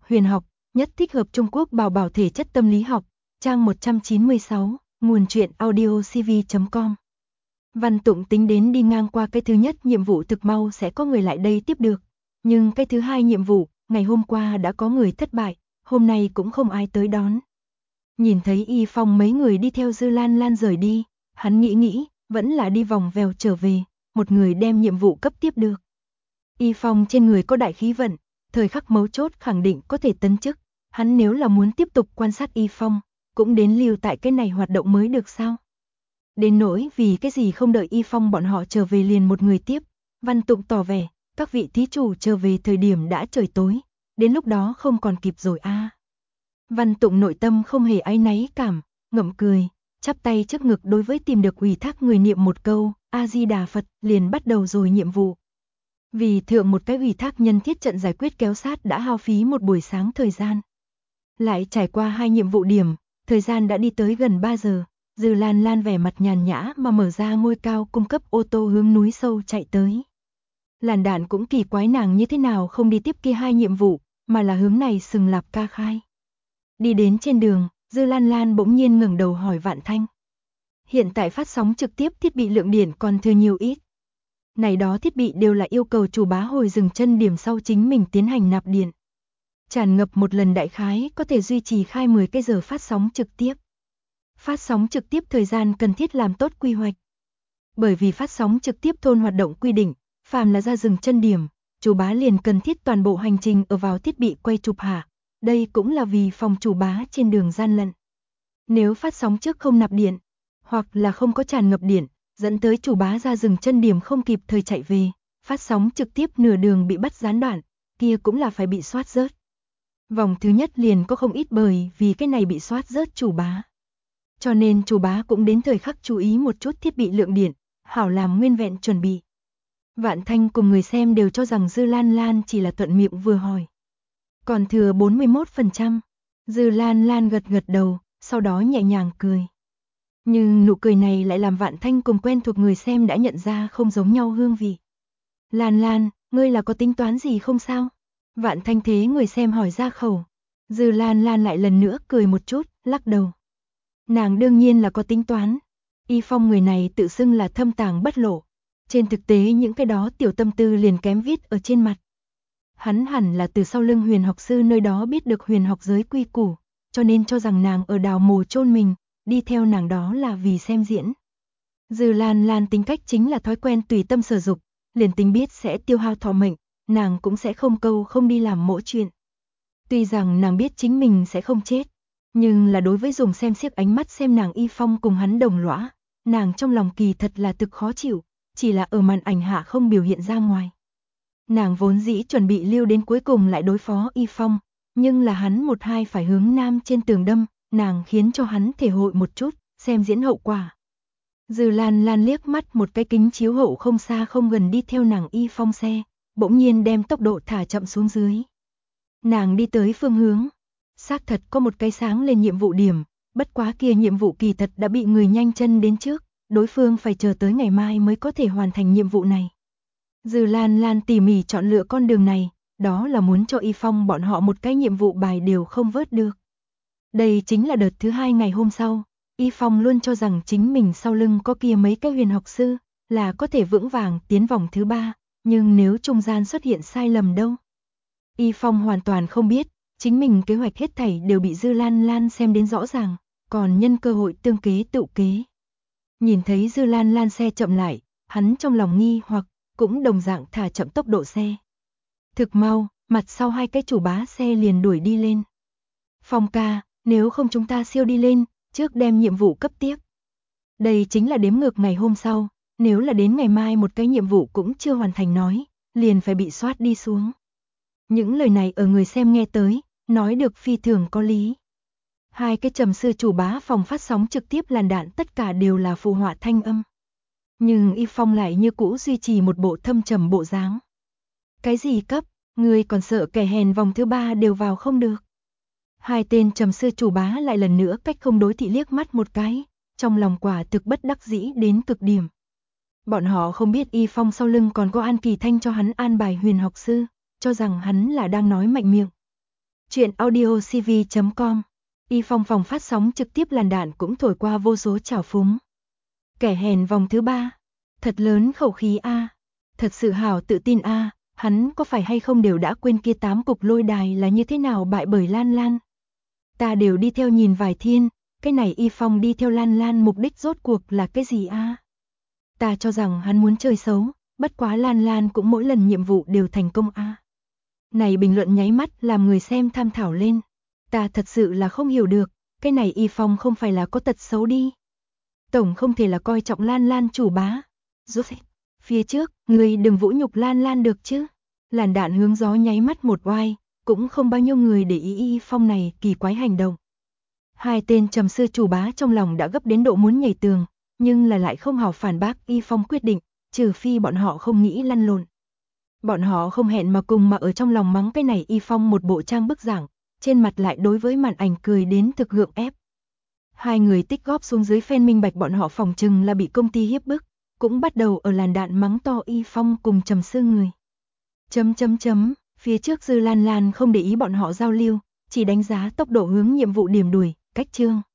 Huyền học, nhất thích hợp Trung Quốc bảo bảo thể chất tâm lý học, trang 196, nguồn truyện audiocv.com. Văn Tụng tính đến đi ngang qua cái thứ nhất nhiệm vụ thực mau sẽ có người lại đây tiếp được. Nhưng cái thứ hai nhiệm vụ, ngày hôm qua đã có người thất bại, hôm nay cũng không ai tới đón. Nhìn thấy Y Phong mấy người đi theo Dư Lan Lan rời đi, hắn nghĩ, vẫn là đi vòng vèo trở về, một người đem nhiệm vụ cấp tiếp được. Y Phong trên người có đại khí vận, thời khắc mấu chốt khẳng định có thể tấn chức, hắn nếu là muốn tiếp tục quan sát Y Phong, cũng đến lưu tại cái này hoạt động mới được sao? Đến nỗi vì cái gì không đợi Y Phong bọn họ trở về liền một người tiếp, Văn Tụng tỏ vẻ, các vị thí chủ trở về thời điểm đã trời tối, đến lúc đó không còn kịp rồi a. Văn Tụng nội tâm không hề áy náy cảm, ngậm cười, chắp tay trước ngực đối với tìm được ủy thác người niệm một câu, A-di-đà Phật, liền bắt đầu rồi nhiệm vụ. Vì thượng một cái ủy thác nhân thiết trận giải quyết kéo sát đã hao phí một buổi sáng thời gian. Lại trải qua 2 nhiệm vụ điểm, thời gian đã đi tới gần 3 giờ, Dư Lan Lan vẻ mặt nhàn nhã mà mở ra ngôi cao cung cấp ô tô hướng núi sâu chạy tới. Làn Đạn cũng kỳ quái nàng như thế nào không đi tiếp kia 2 nhiệm vụ, mà là hướng này sừng lạp ca khai. Đi đến trên đường, Dư Lan Lan bỗng nhiên ngẩng đầu hỏi Vạn Thanh. Hiện tại phát sóng trực tiếp thiết bị lượng điện còn thừa nhiều ít. Này đó thiết bị đều là yêu cầu chủ bá hồi dừng chân điểm sau chính mình tiến hành nạp điện. Tràn ngập một lần đại khái có thể duy trì khai 10 cái giờ phát sóng trực tiếp. Phát sóng trực tiếp thời gian cần thiết làm tốt quy hoạch. Bởi vì phát sóng trực tiếp thôn hoạt động quy định, phàm là ra dừng chân điểm, chủ bá liền cần thiết toàn bộ hành trình ở vào thiết bị quay chụp hạ. Đây cũng là vì phòng chủ bá trên đường gian lận. Nếu phát sóng trước không nạp điện, hoặc là không có tràn ngập điện, dẫn tới chủ bá ra dừng chân điểm không kịp thời chạy về, phát sóng trực tiếp nửa đường bị bắt gián đoạn, kia cũng là phải bị soát rớt. Vòng thứ nhất liền có không ít bởi vì cái này bị soát rớt chủ bá. Cho nên chủ bá cũng đến thời khắc chú ý một chút thiết bị lượng điện, hảo làm nguyên vẹn chuẩn bị. Vạn Thanh cùng người xem đều cho rằng Dư Lan Lan chỉ là thuận miệng vừa hỏi. Còn thừa 41%, Dư Lan Lan gật gật đầu, sau đó nhẹ nhàng cười. Nhưng nụ cười này lại làm Vạn Thanh cùng quen thuộc người xem đã nhận ra không giống nhau hương vị. Lan Lan, ngươi là có tính toán gì không sao? Vạn Thanh thế người xem hỏi ra khẩu. Dư Lan Lan lại lần nữa cười một chút, lắc đầu. Nàng đương nhiên là có tính toán. Y Phong người này tự xưng là thâm tàng bất lộ. Trên thực tế những cái đó tiểu tâm tư liền kém viết ở trên mặt. Hắn hẳn là từ sau lưng Huyền học sư nơi đó biết được huyền học giới quy củ, cho nên cho rằng nàng ở đào mồ chôn mình, đi theo nàng đó là vì xem diễn. Dư Lan Lan tính cách chính là thói quen tùy tâm sở dục, liền tính biết sẽ tiêu hao thọ mệnh, nàng cũng sẽ không câu không đi làm mỗi chuyện. Tuy rằng nàng biết chính mình sẽ không chết, nhưng là đối với dùng xem xiếc ánh mắt xem nàng Y Phong cùng hắn đồng lõa, nàng trong lòng kỳ thật là thực khó chịu, chỉ là ở màn ảnh hạ không biểu hiện ra ngoài. Nàng vốn dĩ chuẩn bị lưu đến cuối cùng lại đối phó Y Phong, nhưng là hắn một hai phải hướng nam trên tường đâm, nàng khiến cho hắn thể hội một chút, xem diễn hậu quả. Dư Lan Lan liếc mắt một cái kính chiếu hậu không xa không gần đi theo nàng Y Phong xe, bỗng nhiên đem tốc độ thả chậm xuống dưới. Nàng đi tới phương hướng, xác thật có một cái sáng lên nhiệm vụ điểm, bất quá kia nhiệm vụ kỳ thật đã bị người nhanh chân đến trước, đối phương phải chờ tới ngày mai mới có thể hoàn thành nhiệm vụ này. Dư Lan Lan tỉ mỉ chọn lựa con đường này, đó là muốn cho Y Phong bọn họ một cái nhiệm vụ bài đều không vớt được. Đây chính là đợt thứ 2 ngày hôm sau, Y Phong luôn cho rằng chính mình sau lưng có kia mấy cái huyền học sư, là có thể vững vàng tiến vòng thứ 3, nhưng nếu trung gian xuất hiện sai lầm đâu. Y Phong hoàn toàn không biết, chính mình kế hoạch hết thảy đều bị Dư Lan Lan xem đến rõ ràng, còn nhân cơ hội tương kế tự kế. Nhìn thấy Dư Lan Lan xe chậm lại, hắn trong lòng nghi hoặc, cũng đồng dạng thả chậm tốc độ xe. Thực mau, mặt sau 2 cái chủ bá xe liền đuổi đi lên. Phong ca, nếu không chúng ta siêu đi lên, trước đem nhiệm vụ cấp tiếp. Đây chính là đếm ngược ngày hôm sau, nếu là đến ngày mai một cái nhiệm vụ cũng chưa hoàn thành nói, liền phải bị soát đi xuống. Những lời này ở người xem nghe tới, nói được phi thường có lý. 2 cái trầm sư chủ bá phòng phát sóng trực tiếp Làn Đạn tất cả đều là phụ họa thanh âm. Nhưng Y Phong lại như cũ duy trì một bộ thâm trầm bộ dáng. Cái gì cấp, người còn sợ kẻ hèn vòng thứ 3 đều vào không được. 2 tên trầm sư chủ bá lại lần nữa cách không đối thị liếc mắt một cái, trong lòng quả thực bất đắc dĩ đến cực điểm. Bọn họ không biết Y Phong sau lưng còn có An Kỳ Thanh cho hắn an bài huyền học sư, cho rằng hắn là đang nói mạnh miệng. Chuyện audiocv.com. Y Phong phòng phát sóng trực tiếp làn đạn cũng thổi qua vô số trào phúng. Kẻ hèn vòng thứ 3. Thật lớn khẩu khí a. Thật sự hảo tự tin a. Hắn có phải hay không đều đã quên kia 8 cục lôi đài là như thế nào bại bởi Lan Lan. Ta đều đi theo nhìn vài thiên, cái này Y Phong đi theo Lan Lan mục đích rốt cuộc là cái gì a? Ta cho rằng hắn muốn chơi xấu, bất quá Lan Lan cũng mỗi lần nhiệm vụ đều thành công a. Này bình luận nháy mắt làm người xem tham thảo lên. Ta thật sự là không hiểu được, cái này Y Phong không phải là có tật xấu đi. Tổng không thể là coi trọng Lan Lan chủ bá. Rốt phía trước, người đừng vũ nhục Lan Lan được chứ. Làn đạn hướng gió nháy mắt một oai, cũng không bao nhiêu người để ý Y Phong này kỳ quái hành động. Hai tên trầm sư chủ bá trong lòng đã gấp đến độ muốn nhảy tường, nhưng là lại không hảo phản bác Y Phong quyết định, trừ phi bọn họ không nghĩ lăn lộn. Bọn họ không hẹn mà cùng mà ở trong lòng mắng cái này Y Phong một bộ trang bức giảng, trên mặt lại đối với màn ảnh cười đến thực gượng ép. Hai người tích góp xuống dưới fan minh bạch bọn họ phòng trừng là bị công ty hiếp bức, cũng bắt đầu ở làn đạn mắng to Y Phong cùng trầm sư người. Phía trước Dư Lan Lan không để ý bọn họ giao lưu, chỉ đánh giá tốc độ hướng nhiệm vụ điểm đuổi, cách chương.